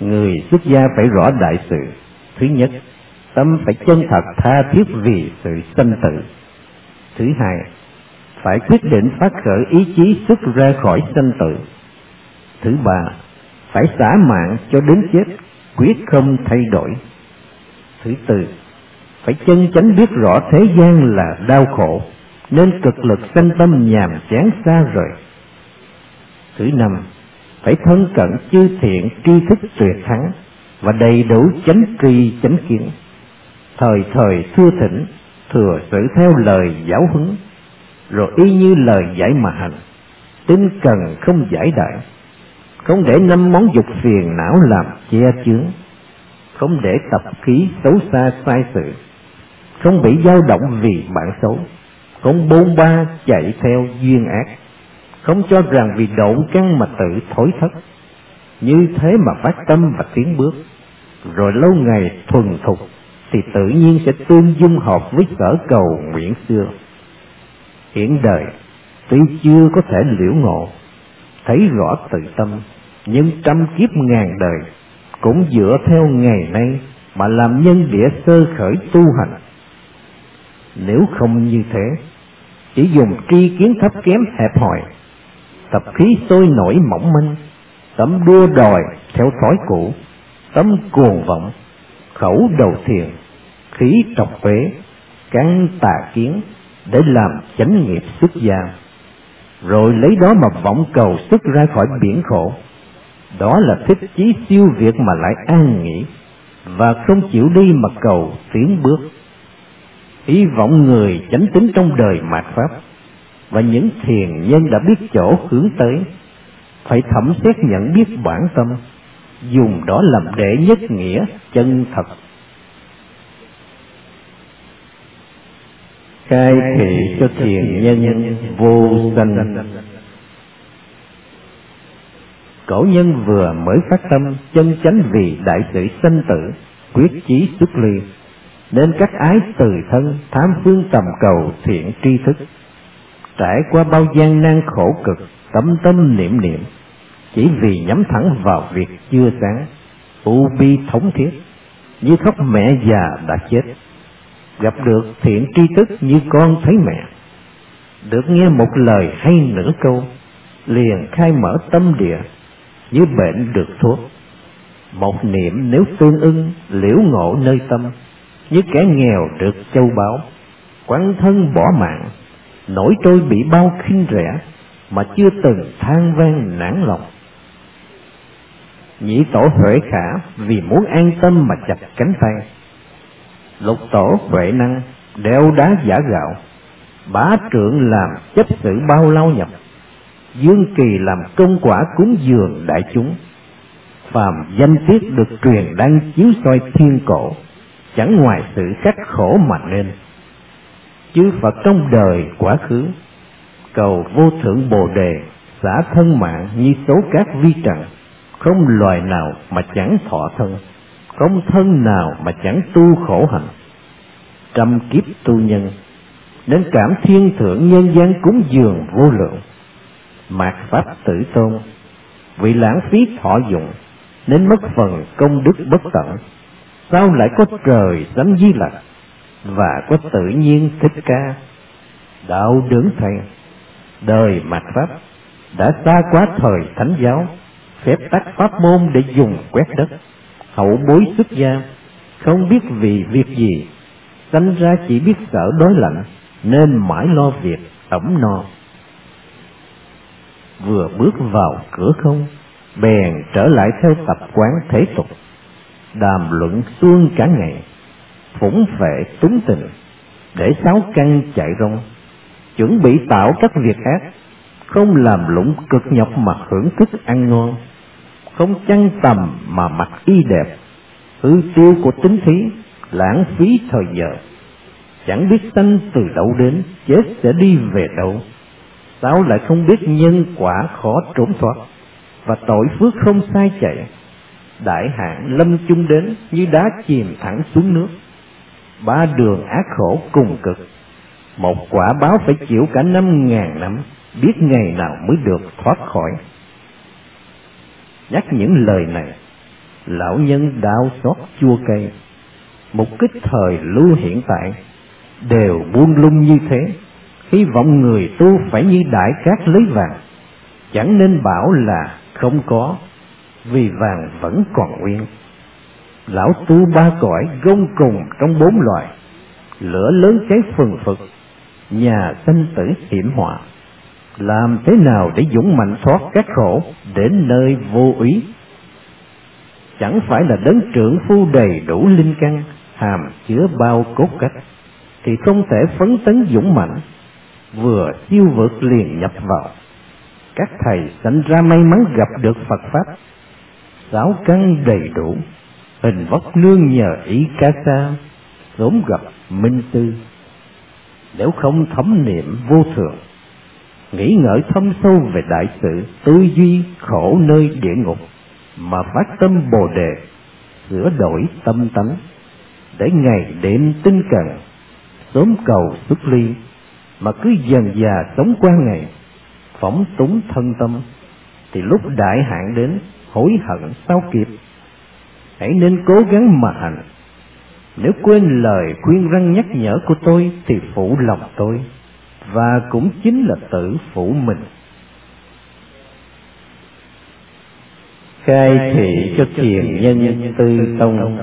Người xuất gia phải rõ đại sự. Thứ nhất, tâm phải chân thật tha thiết vì sự sanh tử. Thứ hai, phải quyết định phát khởi ý chí xuất ra khỏi sanh tử. Thứ ba, phải xả mạng cho đến chết, quyết không thay đổi. Thứ tư, phải chân chánh biết rõ thế gian là đau khổ, nên cực lực sanh tâm nhàm chán xa rời. Thứ năm, phải thân cận chư thiện tri thức tuyệt thắng và đầy đủ chánh tri chánh kiến, thời thời thưa thỉnh, thừa xử theo lời giáo huấn, rồi y như lời dạy mà hành, tinh cần không giải đại, không để năm món dục phiền não làm che chướng, không để tập khí xấu xa sai sự, không bị dao động vì bạn xấu, không bôn ba chạy theo duyên ác, không cho rằng vì độn căn mà tự thối thất. Như thế mà phát tâm và tiến bước, rồi lâu ngày thuần thục thì tự nhiên sẽ tương dung hợp với sở cầu nguyện xưa. Hiện đời tuy chưa có thể liễu ngộ, thấy rõ tự tâm, nhưng trăm kiếp ngàn đời cũng dựa theo ngày nay mà làm nhân địa sơ khởi tu hành. Nếu không như thế, chỉ dùng tri kiến thấp kém hẹp hòi, tập khí sôi nổi mỏng manh, tâm đua đòi theo thói cũ, tâm cuồng vọng, khẩu đầu thiền, khí trọc phế, căn tà kiến để làm chánh nghiệp xuất gia, rồi lấy đó mà vọng cầu xuất ra khỏi biển khổ. Đó là thích chí siêu việt mà lại an nghỉ, và không chịu đi mà cầu tiến bước. Hy vọng người chánh tín trong đời mạt pháp và những thiền nhân đã biết chỗ hướng tới phải thẩm xét nhận biết bản tâm, dùng đó làm đệ nhất nghĩa chân thật. Khai thị cho thiền nhân vô sanh. Cổ nhân vừa mới phát tâm chân chánh vì đại sự sanh tử, quyết chí xuất ly, nên các ái từ thân tham phương tầm cầu thiện tri thức. Trải qua bao gian nan khổ cực, tâm tâm niệm niệm, chỉ vì nhắm thẳng vào việc chưa sáng, u bi thống thiết, như khóc mẹ già đã chết. Gặp được thiện tri thức như con thấy mẹ, được nghe một lời hay nửa câu, liền khai mở tâm địa, như bệnh được thuốc. Một niệm nếu tương ưng, liễu ngộ nơi tâm, như kẻ nghèo được châu báu. Quăng thân bỏ mạng, nổi trôi bị bao khinh rẻ, mà chưa từng than vang nản lòng. Nhị tổ Huệ Khả vì muốn an tâm mà chặt cánh tay. Lục tổ Huệ Năng đeo đá giả gạo, bá trượng làm chấp sự bao lao nhập. Dương Kỳ làm công quả cúng dường đại chúng. Phàm danh tiết được truyền đăng chiếu soi thiên cổ, chẳng ngoài sự khắc khổ mà nên. Chư Phật trong đời quá khứ, cầu vô thượng Bồ Đề, xả thân mạng như số cát vi trần. Không loài nào mà chẳng thọ thân, không thân nào mà chẳng tu khổ hạnh. Trăm kiếp tu nhân, nên cảm thiên thượng nhân gian cúng dường vô lượng. Mạt pháp tử tôn, vì lãng phí thọ dụng, nên mất phần công đức bất tận. Sao lại có trời sánh Di Lặc, và có tự nhiên Thích Ca? Đạo đướng thầy, đời mạt pháp đã xa quá thời thánh giáo, phép tắc pháp môn để dùng quét đất. Hậu bối xuất gia, không biết vì việc gì, sanh ra chỉ biết sợ đói lạnh, nên mãi lo việc ẩm no. Vừa bước vào cửa không, bèn trở lại theo tập quán thế tục, đàm luận suông cả ngày, phủng phệ túng tình, để sáu căn chạy rong, chuẩn bị tạo các việc ác, không làm lụng cực nhọc mà hưởng thức ăn ngon, không chăn tầm mà mặc y đẹp, hư tiêu của tính thí, lãng phí thời giờ, chẳng biết sanh từ đâu đến, chết sẽ đi về đâu. Sao lại không biết nhân quả khó trốn thoát, và tội phước không sai chạy. Đại hạn lâm chung đến, như đá chìm thẳng xuống nước. Ba đường ác khổ cùng cực, một quả báo phải chịu cả 5.000 năm, biết ngày nào mới được thoát khỏi. Nhắc những lời này, Lão nhân đau xót chua cay, mục kích thời lưu hiện tại đều buông lung như thế. Hy vọng người tu phải như đại cát lấy vàng, chẳng nên bảo là không có, vì vàng vẫn còn nguyên. Lão tu ba cõi gông cùng trong bốn loài, lửa lớn cháy phừng phực, nhà sanh tử hiểm họa. Làm thế nào để dũng mạnh thoát các khổ, đến nơi vô úy? Chẳng phải là đấng trưởng phu đầy đủ linh căn, hàm chứa bao cốt cách, thì không thể phấn tấn dũng mạnh, vừa siêu vượt liền nhập vào. Các thầy sanh ra may mắn gặp được Phật Pháp, sáu căn đầy đủ, hình vóc nương nhờ ý ca sa, sớm gặp minh tư. Nếu không thấm niệm vô thường, nghĩ ngợi thâm sâu về đại sự, tư duy khổ nơi địa ngục, mà phát tâm Bồ Đề, sửa đổi tâm tánh, để ngày đêm tinh cần, sớm cầu xuất ly, mà cứ dần dà sống qua ngày, phóng túng thân tâm, thì lúc đại hạn đến, hối hận sao kịp. Hãy nên cố gắng mà hành. Nếu quên lời khuyên răn nhắc nhở của tôi thì phụ lòng tôi, và cũng chính là tự phụ mình. Khai thị cho thiền nhân tư tông.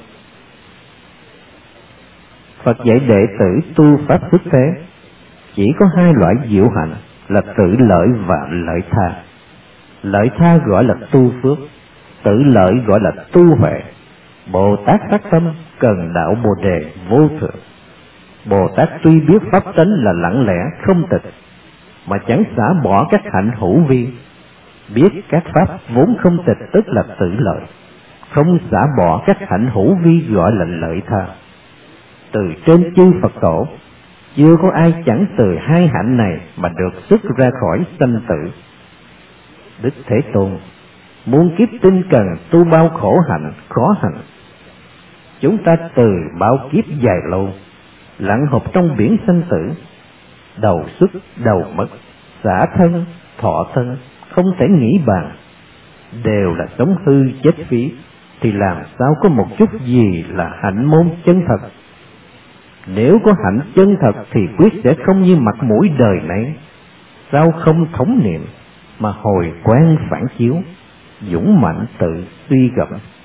Phật dạy đệ tử tu pháp xuất thế chỉ có hai loại diệu hạnh là tự lợi và lợi tha. Lợi tha gọi là tu phước, tự lợi gọi là tu huệ. Bồ Tát phát tâm cần đạo Bồ Đề vô thượng. Bồ Tát tuy biết pháp tánh là lặng lẽ không tịch, mà chẳng xả bỏ các hạnh hữu vi. Biết các pháp vốn không tịch tức là tự lợi, không xả bỏ các hạnh hữu vi gọi là lợi tha. Từ trên chư Phật tổ, chưa có ai chẳng từ hai hạnh này mà được xuất ra khỏi sanh tử. Đức Thế Tôn muôn kiếp tinh cần tu bao khổ hạnh khó hạnh. Chúng ta từ bao kiếp dài lâu lặn hộp trong biển sanh tử, đầu xuất đầu mất, xả thân thọ thân, không thể nghĩ bàn, đều là sống hư chết phí, thì làm sao có một chút gì là hạnh môn chân thật. Nếu có hạnh chân thật thì quyết sẽ không như mặt mũi đời này. Sao không thống niệm mà hồi quang phản chiếu, dũng mạnh tự suy gẫm.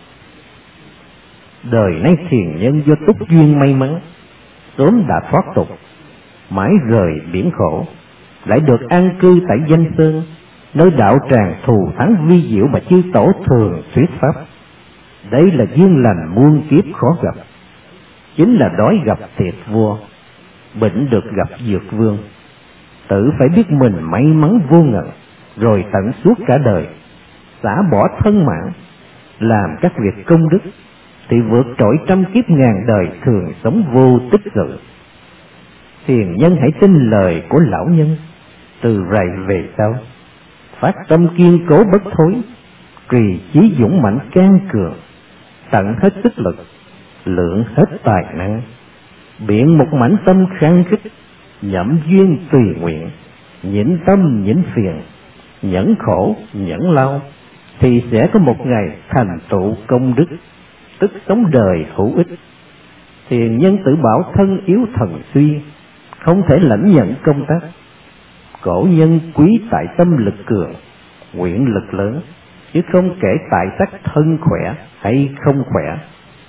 Đời nay thiền nhân do túc duyên may mắn, sớm đã thoát tục, mãi rời biển khổ, lại được an cư tại Danh Sơn, nơi đạo tràng thù thắng vi diệu mà chư tổ thường thuyết pháp. Đây là duyên lành muôn kiếp khó gặp, chính là đói gặp tiệc vua, bệnh được gặp dược vương. Tự phải biết mình may mắn vô ngần, rồi tận suốt cả đời xả bỏ thân mạng, làm các việc công đức, thì vượt trội trăm kiếp ngàn đời thường sống vô tích sự. Thiền nhân hãy tin lời của lão nhân, từ rày về sau phát tâm kiên cố bất thối, trì chí dũng mạnh can cường, tận hết sức lực, lượng hết tài năng, biện một mảnh tâm khăng khít, nhậm duyên tùy nguyện, nhịn tâm nhịn phiền, nhẫn khổ nhẫn lao, thì sẽ có một ngày thành tựu công đức, tức sống đời hữu ích. Thiền nhân tự bảo thân yếu thần suy, không thể lãnh nhận công tác. Cổ nhân quý tại tâm lực cường, nguyện lực lớn, chứ không kể tại sắc thân khỏe hay không khỏe.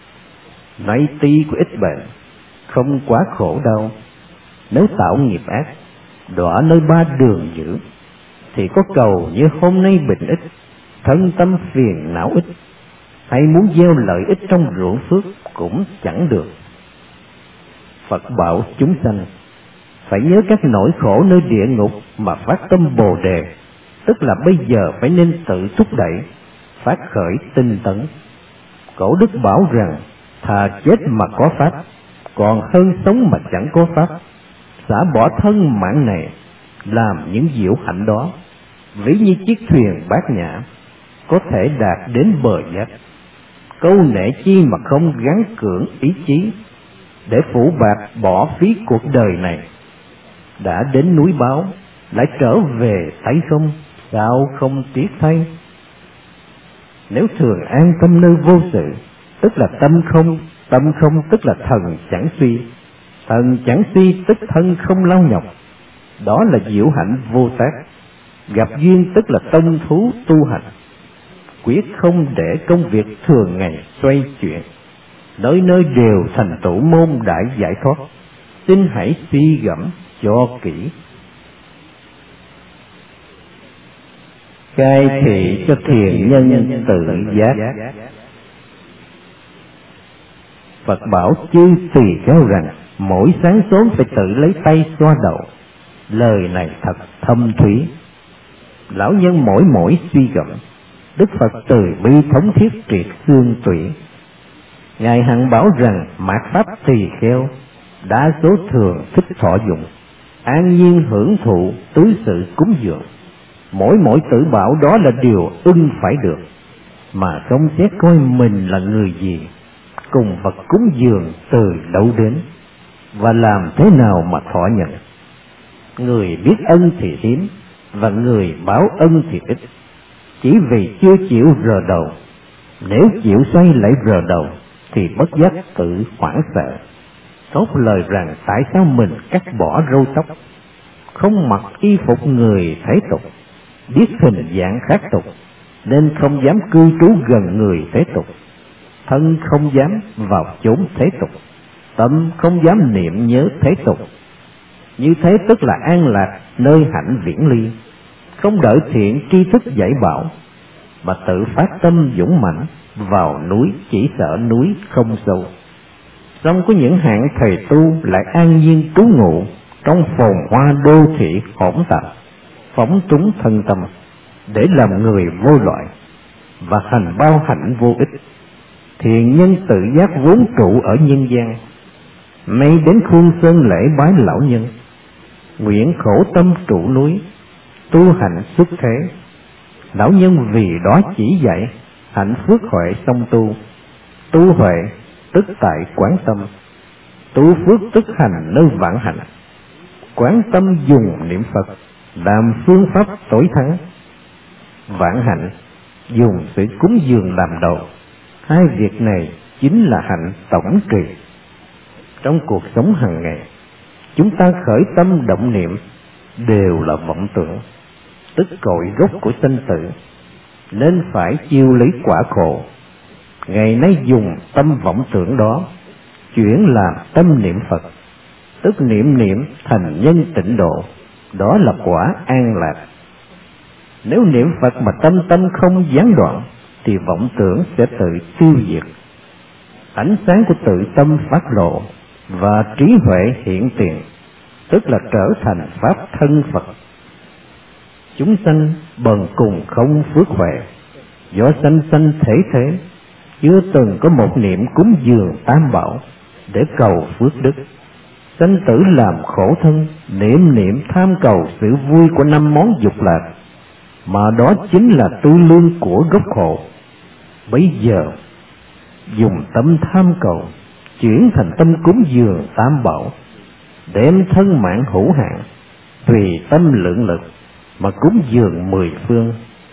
Nay ti của ít bệnh, không quá khổ đau. Nếu tạo nghiệp ác, đọa nơi ba đường dữ, thì có cầu như hôm nay bệnh ít, thân tâm phiền não ít, hay muốn gieo lợi ích trong ruộng phước cũng chẳng được. Phật bảo chúng sanh phải nhớ các nỗi khổ nơi địa ngục mà phát tâm Bồ Đề, tức là bây giờ phải nên tự thúc đẩy, phát khởi tinh tấn. Cổ đức bảo rằng thà chết mà có pháp, còn hơn sống mà chẳng có pháp. Xả bỏ thân mạng này, làm những diệu hạnh đó, ví như chiếc thuyền bát nhã, có thể đạt đến bờ giác. Câu nệ chi mà không gắng cưỡng ý chí, để phủ bạc bỏ phí cuộc đời này. Đã đến núi báo, lại trở về thấy không, sao không tiếc thay. Nếu thường an tâm nơi vô sự, tức là tâm không tức là thần chẳng suy tức thân không lao nhọc. Đó là diệu hạnh vô tác. Gặp duyên tức là tông thú tu hành, quyết không để công việc thường ngày xoay chuyển, nơi nơi đều thành tựu môn đại giải thoát. Xin hãy suy gẫm cho kỹ. Cai thị cho thiền nhân tự giác. Phật bảo chư tỳ kheo rằng mỗi sáng sớm phải tự lấy tay xoa đầu. Lời này thật thâm thúy. Lão nhân mỗi suy gẫm, Đức Phật từ bi thống thiết triệt xương tủy. Ngài hằng bảo rằng mạt pháp tỳ kheo đa số thường thích thọ dụng, an nhiên hưởng thụ tứ sự cúng dường. Mỗi tử bảo đó là điều ưng phải được, mà không xét coi mình là người gì, cùng vật cúng dường từ đâu đến, và làm thế nào mà thọ nhận. Người biết ân thì hiếm, và người báo ân thì ít, chỉ vì chưa chịu rờ đầu. Nếu chịu xoay lại rờ đầu thì bất giác tự hoảng sợ, thốt lời rằng tại sao mình cắt bỏ râu tóc, không mặc y phục người thế tục, biết hình dạng khác tục nên không dám cư trú gần người thế tục, thân không dám vào chốn thế tục, tâm không dám niệm nhớ thế tục. Như thế tức là an lạc nơi hạnh viễn ly, không đợi thiện tri thức dạy bảo, mà tự phát tâm dũng mãnh vào núi, chỉ sợ núi không sâu. Song có những hạng thầy tu lại an nhiên trú ngụ trong phồn hoa đô thị hỗn tạp, phóng túng thân tâm để làm người vô loại và hành bao hạnh vô ích. Thiền nhân tự giác vốn trụ ở nhân gian, nay đến khuôn sơn lễ bái lão nhân, nguyện khổ tâm trụ núi, tu hạnh xuất thế. Lão nhân vì đó chỉ dạy hạnh phước huệ song tu. Tu huệ tức tại quán tâm, tu phước tức hành nơi vạn hạnh. Quán tâm dùng niệm Phật làm phương pháp tối thắng, vạn hạnh dùng sự cúng dường làm đầu. Hai việc này chính là hạnh tổng trì. Trong cuộc sống hàng ngày, chúng ta khởi tâm động niệm đều là vọng tưởng, tức cội gốc của sinh tử, nên phải chịu lấy quả khổ. Ngày nay dùng tâm vọng tưởng đó chuyển làm tâm niệm Phật, tức niệm thành nhân tịnh độ, đó là quả an lạc. Nếu niệm Phật mà tâm không gián đoạn thì vọng tưởng sẽ tự tiêu diệt. Ánh sáng của tự tâm phát lộ và trí huệ hiện tiền, tức là trở thành pháp thân Phật. Chúng sanh bần cùng không phước huệ, do sanh thế chưa từng có một niệm cúng dường tam bảo để cầu phước đức. Sanh tử làm khổ thân, niệm tham cầu sự vui của 5 món dục lạc, mà đó chính là tư lương của gốc khổ. Bây giờ dùng tâm tham cầu chuyển thành tâm cúng dường tam bảo, đem thân mạng hữu hạn tùy tâm lượng lực mà cúng dường 10 phương.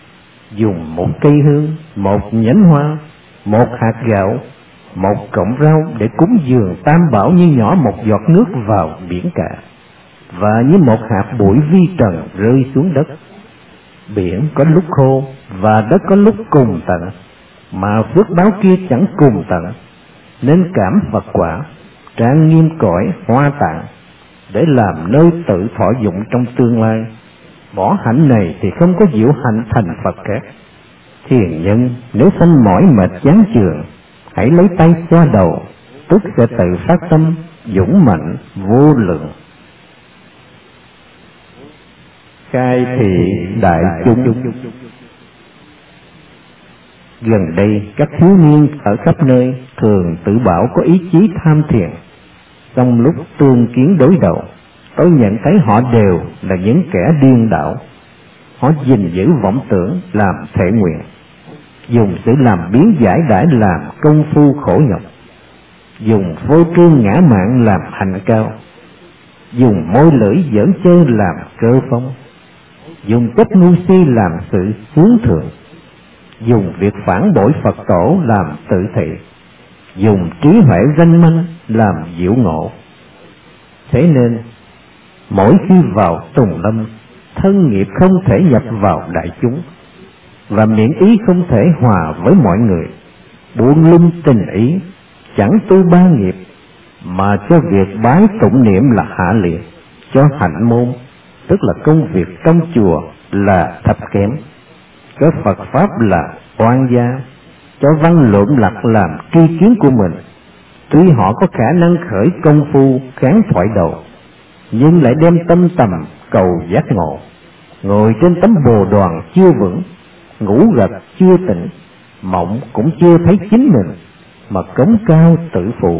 Dùng một cây hương, một nhánh hoa, một hạt gạo, một cọng rau để cúng dường tam bảo như nhỏ một giọt nước vào biển cả, và như một hạt bụi vi trần rơi xuống đất. Biển có lúc khô và đất có lúc cùng tận, mà phước báo kia chẳng cùng tận, nên cảm Phật quả trang nghiêm cõi Hoa Tạng để làm nơi tự thọ dụng trong tương lai. Bỏ hạnh này thì không có diệu hạnh thành Phật khác. Thiền nhân nếu sanh mỏi mệt chán chường, hãy lấy tay xoa đầu, tức sẽ tự phát tâm dũng mạnh vô lượng. Khai thị đại chúng. Gần đây các thiếu niên ở khắp nơi thường tự bảo có ý chí tham thiền. Trong lúc tương kiến đối đầu, tôi nhận thấy họ đều là những kẻ điên đảo. Họ gìn giữ vọng tưởng làm thể nguyện, dùng sự làm biến giải đãi làm công phu khổ nhọc, dùng vô trương ngã mạn làm hạnh cao, dùng môi lưỡi giỡn chơi làm cơ phong, dùng chấp ngu si làm sự hướng thượng, dùng việc phản bội Phật tổ làm tự thị, dùng trí huệ ranh manh làm diệu ngộ. Thế nên mỗi khi vào tùng lâm, thân nghiệp không thể nhập vào đại chúng, và miệng ý không thể hòa với mọi người, buông lung tình ý, chẳng tu ba nghiệp, mà cho việc bái tụng niệm là hạ liệt, cho hạnh môn, tức là công việc trong chùa là thấp kém, cho Phật Pháp là oan gia, cho văn lộn lặt làm tri kiến của mình. Tuy họ có khả năng khởi công phu kháng thoại đầu, nhưng lại đem tâm tầm cầu giác ngộ, ngồi trên tấm bồ đoàn chưa vững, ngủ gật chưa tỉnh, mộng cũng chưa thấy chính mình, mà cống cao tự phụ,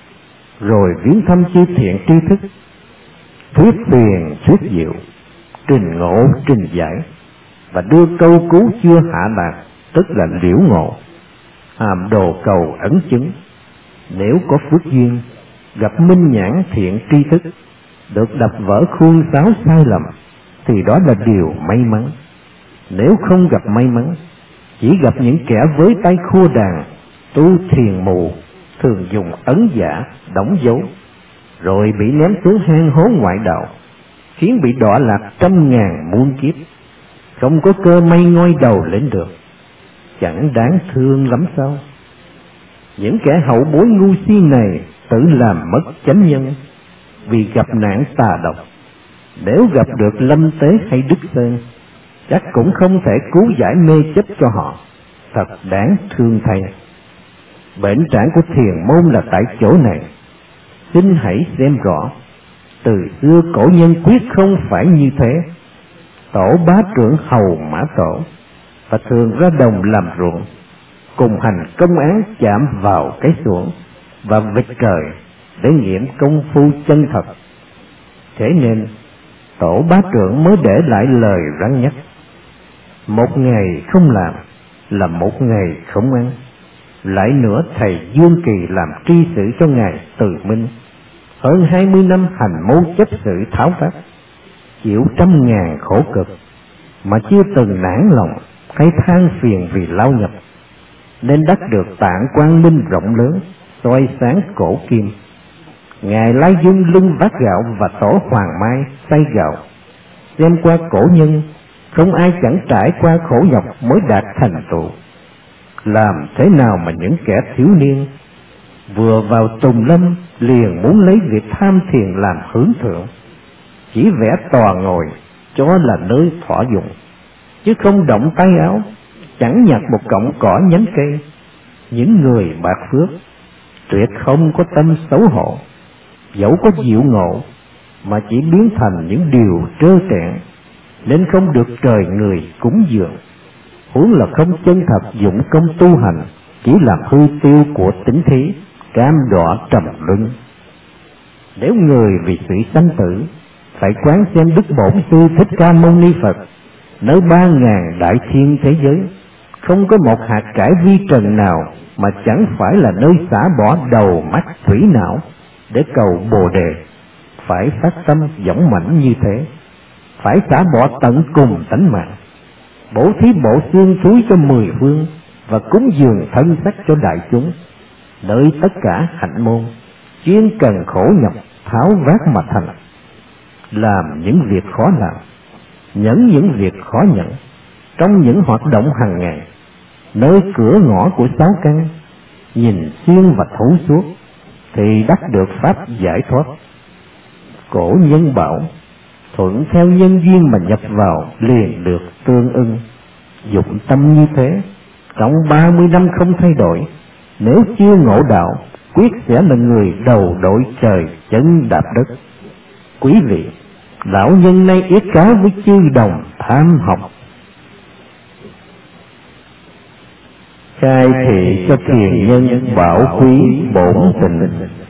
rồi viếng thăm chư thiện tri thức, thuyết huyền thuyết diệu, trình ngộ trình giải, và đưa câu cứu chưa hạ đạt, tức là liễu ngộ, hàm đồ cầu ấn chứng. Nếu có phước duyên gặp minh nhãn thiện tri thức, được đập vỡ khuôn sáo sai lầm, thì đó là điều may mắn. Nếu không gặp may mắn, chỉ gặp những kẻ với tay khua đàn, tu thiền mù, thường dùng ấn giả đóng dấu, rồi bị ném xuống hang hố ngoại đạo, khiến bị đọa lạc trăm ngàn muôn kiếp, không có cơ may ngoi đầu lên được. Chẳng đáng thương lắm sao? Những kẻ hậu bối ngu si này tự làm mất chánh nhân, vì gặp nạn tà độc. Nếu gặp được Lâm Tế hay Đức Sơn, chắc cũng không thể cứu giải mê chấp cho họ. Thật đáng thương thay. Bệnh trạng của thiền môn là tại chỗ này. Xin hãy xem rõ, từ xưa cổ nhân quyết không phải như thế. Tổ bá trưởng hầu mã tổ, và thường ra đồng làm ruộng, cùng hành công án chạm vào cái xuồng và vịt trời để nghiệm công phu chân thật. Thế nên tổ bá trưởng mới để lại lời răn nhắc: một ngày không làm là một ngày không ăn. Lại nữa, thầy Dương Kỳ làm tri sự cho ngài Từ Minh, hơn 20 năm hành mưu chấp sự tháo vát, chịu trăm ngàn khổ cực, mà chưa từng nản lòng hay than phiền vì lao nhập, nên đắc được tạng quang minh rộng lớn, soi sáng cổ kim. Ngài Lai Dung lưng vác gạo và tổ Hoàng Mai xay gạo. Xem qua cổ nhân, không ai chẳng trải qua khổ nhọc mới đạt thành tựu. Làm thế nào mà những kẻ thiếu niên vừa vào tùng lâm liền muốn lấy việc tham thiền làm hướng thượng, chỉ vẽ tòa ngồi cho là nơi thỏa dụng, chứ không động tay áo, chẳng nhặt một cọng cỏ nhánh cây. Những người bạc phước tuyệt không có tâm xấu hổ, dẫu có diệu ngộ mà chỉ biến thành những điều trơ trẽn, nên không được trời người cúng dường. Huống là không chân thật dụng công tu hành, chỉ làm hư tiêu của tính thí, cam đọa trầm luân. Nếu người vì sự sanh tử phải quán xem Đức Bổn Sư Thích Ca Mâu Ni Phật, nơi 3.000 đại thiên thế giới, không có một hạt cải vi trần nào mà chẳng phải là nơi xả bỏ đầu mắt thủy não để cầu Bồ Đề. Phải phát tâm dũng mãnh như thế, phải xả bỏ tận cùng tánh mạng, bổ thí bộ xương thúi cho 10 phương, và cúng dường thân sắc cho đại chúng, nơi tất cả hạnh môn chuyên cần khổ nhọc tháo vát mà thành. Làm những việc khó làm, nhẫn những việc khó nhẫn, trong những hoạt động hàng ngày, nơi cửa ngõ của sáu căn, nhìn xuyên và thấu suốt, thì đắc được pháp giải thoát. Cổ nhân bảo, thuận theo nhân duyên mà nhập vào liền được tương ưng. Dụng tâm như thế, trong 30 năm không thay đổi, nếu chưa ngộ đạo, quyết sẽ là người đầu đội trời chân đạp đất. Quý vị, lão nhân nay yết cáo với chư đồng tham học, khai thị cho thiền nhân bảo quý bổn tịnh.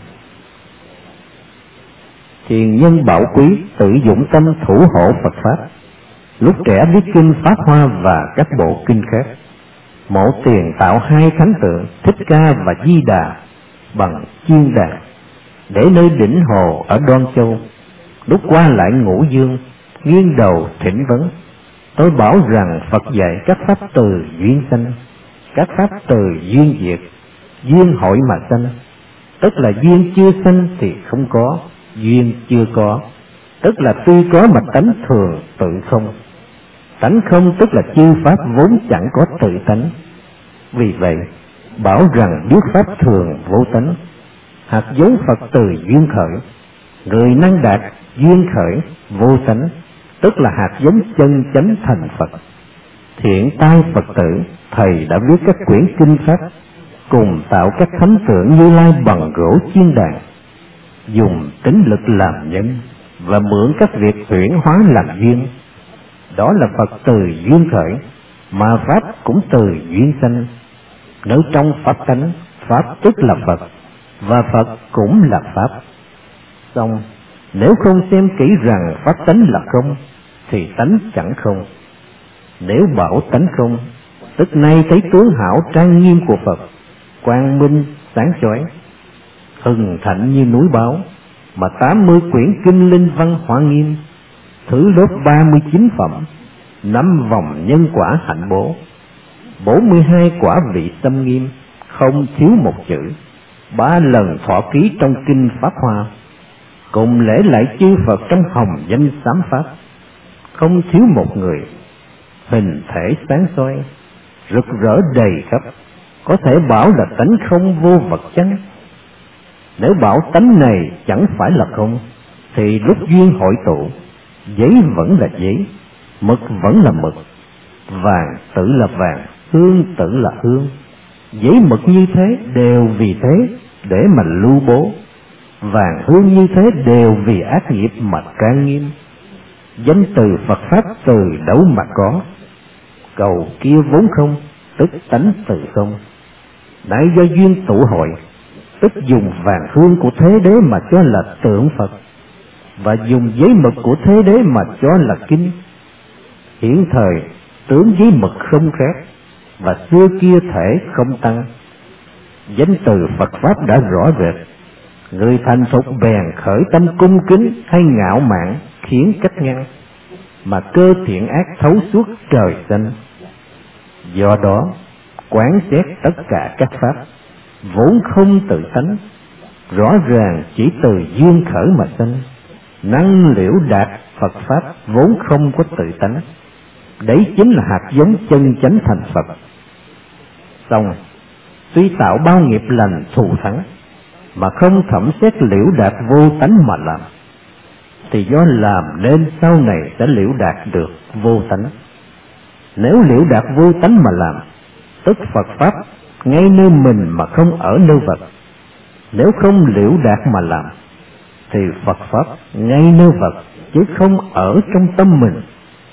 Thiền nhân bảo quý tự dụng tâm thủ hộ Phật Pháp. Lúc trẻ biết kinh Pháp Hoa và các bộ kinh khác, mộ tiền tạo 2 thánh tượng Thích Ca và Di Đà bằng chiên đàn, để nơi đỉnh hồ ở Đoan Châu. Lúc qua lại Ngũ Dương, nghiêng đầu thỉnh vấn, Tôi bảo rằng Phật dạy các pháp từ duyên sanh, các pháp từ duyên diệt, duyên hội mà sanh. Tức là duyên chưa sanh thì không có, duyên chưa có, tức là tuy có mà tánh thường tự không. Tánh không tức là chư pháp vốn chẳng có tự tánh. Vì vậy, bảo rằng biết pháp thường vô tánh, hạt giống Phật từ duyên khởi. Người năng đạt duyên khởi vô tánh, tức là hạt giống chân chánh thành Phật. Thiện tai Phật tử, thầy đã viết các quyển kinh pháp, cùng tạo các thánh tượng Như Lai bằng gỗ chiên đàn, dùng tính lực làm nhân và mượn các việc chuyển hóa làm duyên. Đó là Phật từ duyên khởi, mà pháp cũng từ duyên sanh. Nếu trong pháp tánh, pháp tức là Phật, và Phật cũng là pháp. Xong, nếu không xem kỹ rằng pháp tánh là không, thì tánh chẳng không. Nếu bảo tánh không, tức nay thấy tướng hảo trang nghiêm của Phật, quang minh sáng chói, hừng thạnh như núi báo, mà 80 quyển kinh linh văn hóa nghiêm, thứ lớp 39 phẩm, 5 vòng nhân quả hạnh bố, 42 quả vị tâm nghiêm, không thiếu một chữ, 3 lần thọ ký trong kinh Pháp Hoa, cùng lễ lại chư Phật trong hồng danh sám pháp, không thiếu một người, hình thể sáng soi, rực rỡ đầy khắp, có thể bảo là tánh không vô vật chăng? Nếu bảo tánh này chẳng phải là không, thì lúc duyên hội tụ, giấy vẫn là giấy, mực vẫn là mực, vàng tự là vàng, hương tự là hương. Giấy mực như thế đều vì thế để mà lưu bố, vàng hương như thế đều vì ác nghiệp mà trang nghiêm. Danh từ Phật Pháp từ đâu mà có? Cầu kia vốn không, tức tánh từ không. Đại do duyên tụ hội, tức dùng vàng hương của thế đế mà cho là tượng Phật, và dùng giấy mực của thế đế mà cho là kinh. Hiện thời tướng giấy mực không khác, và xưa kia thể không tăng. Danh từ Phật Pháp đã rõ rệt, người thành thục bèn khởi tâm cung kính hay ngạo mạn khiến cách ngăn, mà cơ thiện ác thấu suốt trời xanh. Do đó, quán xét tất cả các pháp, vốn không tự tánh, rõ ràng chỉ từ duyên khởi mà sanh, năng liễu đạt Phật Pháp vốn không có tự tánh. Đấy chính là hạt giống chân chánh thành Phật. Xong, tuy tạo bao nghiệp lành thù thắng, mà không thẩm xét liễu đạt vô tánh mà làm, thì do làm nên sau này sẽ liễu đạt được vô tánh. Nếu liễu đạt vô tánh mà làm, tức Phật Pháp ngay nơi mình mà không ở nơi vật. Nếu không liễu đạt mà làm, thì Phật Pháp ngay nơi vật, chứ không ở trong tâm mình.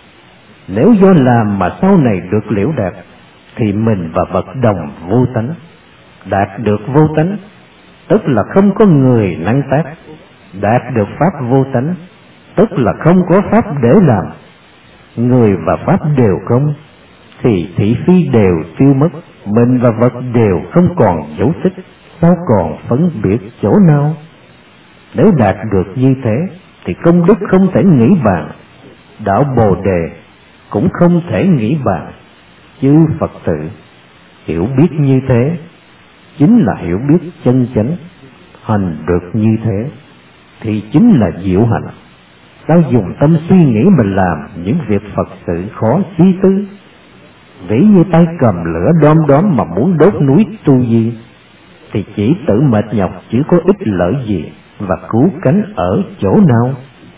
Nếu do làm mà sau này được liễu đạt, thì mình và vật đồng vô tánh. Đạt được vô tánh, tức là không có người năng tác. Đạt được pháp vô tánh, tức là không có pháp để làm. Người và pháp đều không, thì thị phi đều tiêu mất, mình và vật đều không còn dấu tích, sao còn phân biệt chỗ nào? Nếu đạt được như thế, thì công đức không thể nghĩ bàn, đạo Bồ Đề cũng không thể nghĩ bàn. Chư Phật tử hiểu biết như thế, chính là hiểu biết chân chánh. Hành được như thế, thì chính là diệu hạnh. Sao dùng tâm suy nghĩ mà làm những việc Phật sự khó suy tư? Ví như tay cầm lửa đom đóm mà muốn đốt núi Tu Di, thì chỉ tự mệt nhọc chứ có ích lợi gì, và cứu cánh ở chỗ nào?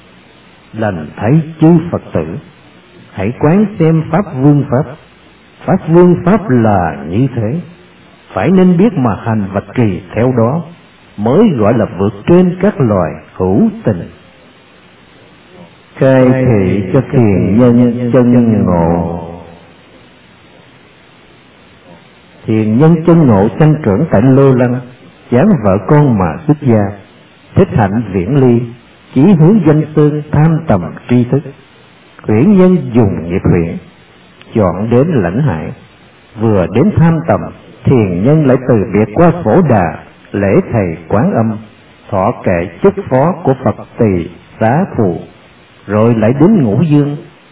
Lành thấy chư Phật tử, hãy quán xem Pháp Vương Pháp. Pháp Vương Pháp là như thế, phải nên biết mà hành và trì theo đó, mới gọi là vượt trên các loài hữu tình. Khai thị cho thiền nhân chân ngộ. Thiền nhân chân ngộ sanh trưởng tại Lô Lăng, chán vợ con mà xuất gia, thích hạnh viễn ly, chỉ hướng danh sơn tham tầm tri thức. Huyễn nhân dùng nghiệp huyễn, chọn đến lãnh hải, vừa đến tham tầm, thiền nhân lại từ biệt qua Phổ Đà, lễ thầy Quán Âm, thọ kệ chức phó của Phật Tỳ Xá Phù, rồi lại đến Ngũ Dương.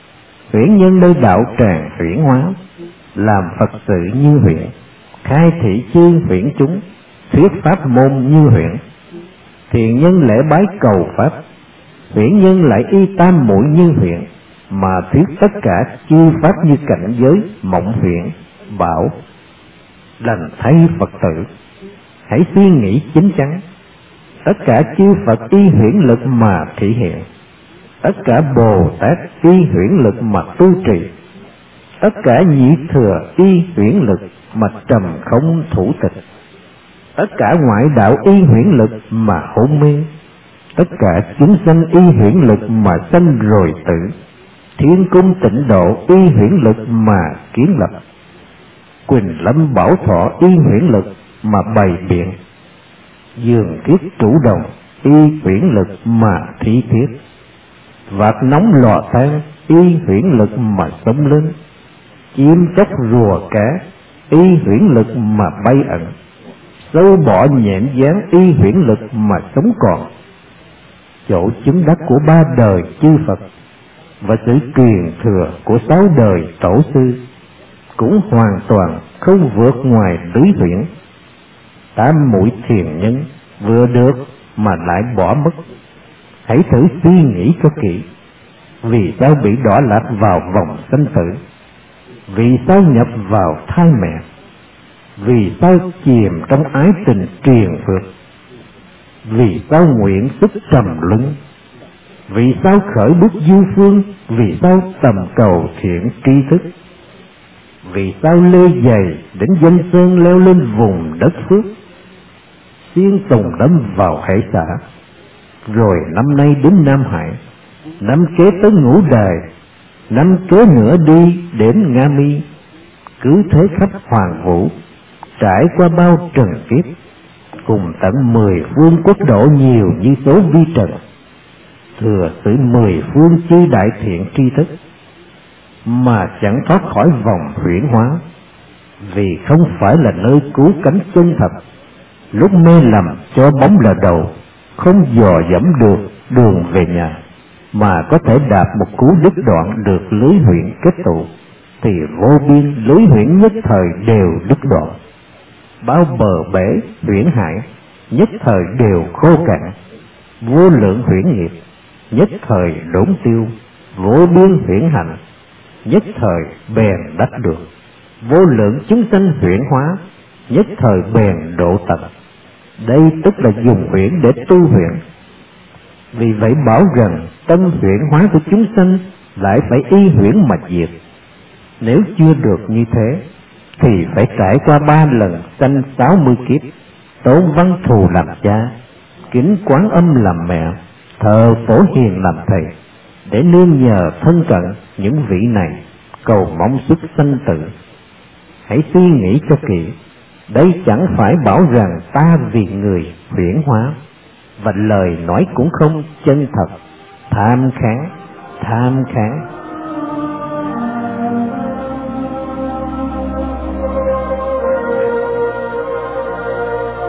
huyễn nhân nơi đạo tràng huyễn hóa, làm Phật sự như huyễn, khai thị chi huyễn chúng, thuyết pháp môn như huyễn. Thiền nhân lễ bái cầu pháp, huyễn nhân lại y tam muội như huyễn, mà thuyết tất cả chư pháp như cảnh giới mộng huyễn. Bảo đành thay Phật tử hãy suy nghĩ chính chắn, tất cả chư Phật y huyễn lực mà thị hiện, tất cả Bồ Tát y huyễn lực mà tu trì, tất cả nhị thừa y huyễn lực mà trầm không thủ tịch, tất cả ngoại đạo y huyễn lực mà hôn mê, tất cả chúng sanh y huyễn lực mà sanh rồi tử, thiên cung tịnh độ y huyễn lực mà kiến lập, Quỳnh Lâm Bảo Thọ y huyễn lực mà bày biện, Dương Kiết Chủ Đồng y huyễn lực mà thí thiết, vạc nóng lò than y huyễn lực mà sống lên, chim chóc rùa cá y huyễn lực mà bay ẩn, sâu bọ nhện dáng y huyễn lực mà sống còn. Chỗ chứng đắc của ba đời chư Phật và sự truyền thừa của 6 đời tổ sư cũng hoàn toàn không vượt ngoài lưới huyễn. Tam muội thiền nhân vừa được mà lại bỏ mất. Hãy thử suy nghĩ cho kỹ, vì sao bị đọa lạc vào vòng sanh tử, vì sao nhập vào thai mẹ, vì sao chìm trong ái tình triền phượt, vì sao nguyện sức trầm luân, vì sao khởi bước du phương, vì sao tầm cầu thiện tri thức, vì sao lê dày đến dân sơn leo lên vùng đất phước, xuyên tùng đâm vào hải xã, rồi năm nay đến Nam Hải, năm kế tới Ngũ Đài, năm kế nữa đi đến Nga Mi, cứ thế khắp hoàng vũ, trải qua bao trần kiếp, cùng tận 10 phương quốc độ nhiều như số vi trần, thừa sự 10 phương chư đại thiện tri thức, mà chẳng thoát khỏi vòng huyễn hóa, vì không phải là nơi cứu cánh chân thật. Lúc mê lầm cho bóng là đầu, không dò dẫm được đường về nhà, mà có thể đạp một cú đứt đoạn được lưới huyễn kết tụ, thì vô biên lưới huyễn nhất thời đều đứt đoạn. Bao bờ bể huyễn hải nhất thời đều khô cạn, vô lượng huyễn nghiệp nhất thời đốn tiêu, vô biên huyễn hạnh nhất thời bèn đắc được, vô lượng chúng sanh huyễn hóa nhất thời bèn độ tận. Đây tức là dùng huyễn để tu huyễn. Vì vậy bảo rằng tâm huyễn hóa của chúng sanh lại phải y huyễn mà diệt. Nếu chưa được như thế thì phải trải qua 3 lần sanh 60 kiếp, Tôn Văn Thù làm cha, kính Quán Âm làm mẹ, thờ Phổ Hiền làm thầy, để nương nhờ thân cận những vị này cầu mong xuất sanh tử. Hãy suy nghĩ cho kỹ, đây chẳng phải bảo rằng ta vì người huyễn hóa, và lời nói cũng không chân thật, tham kháng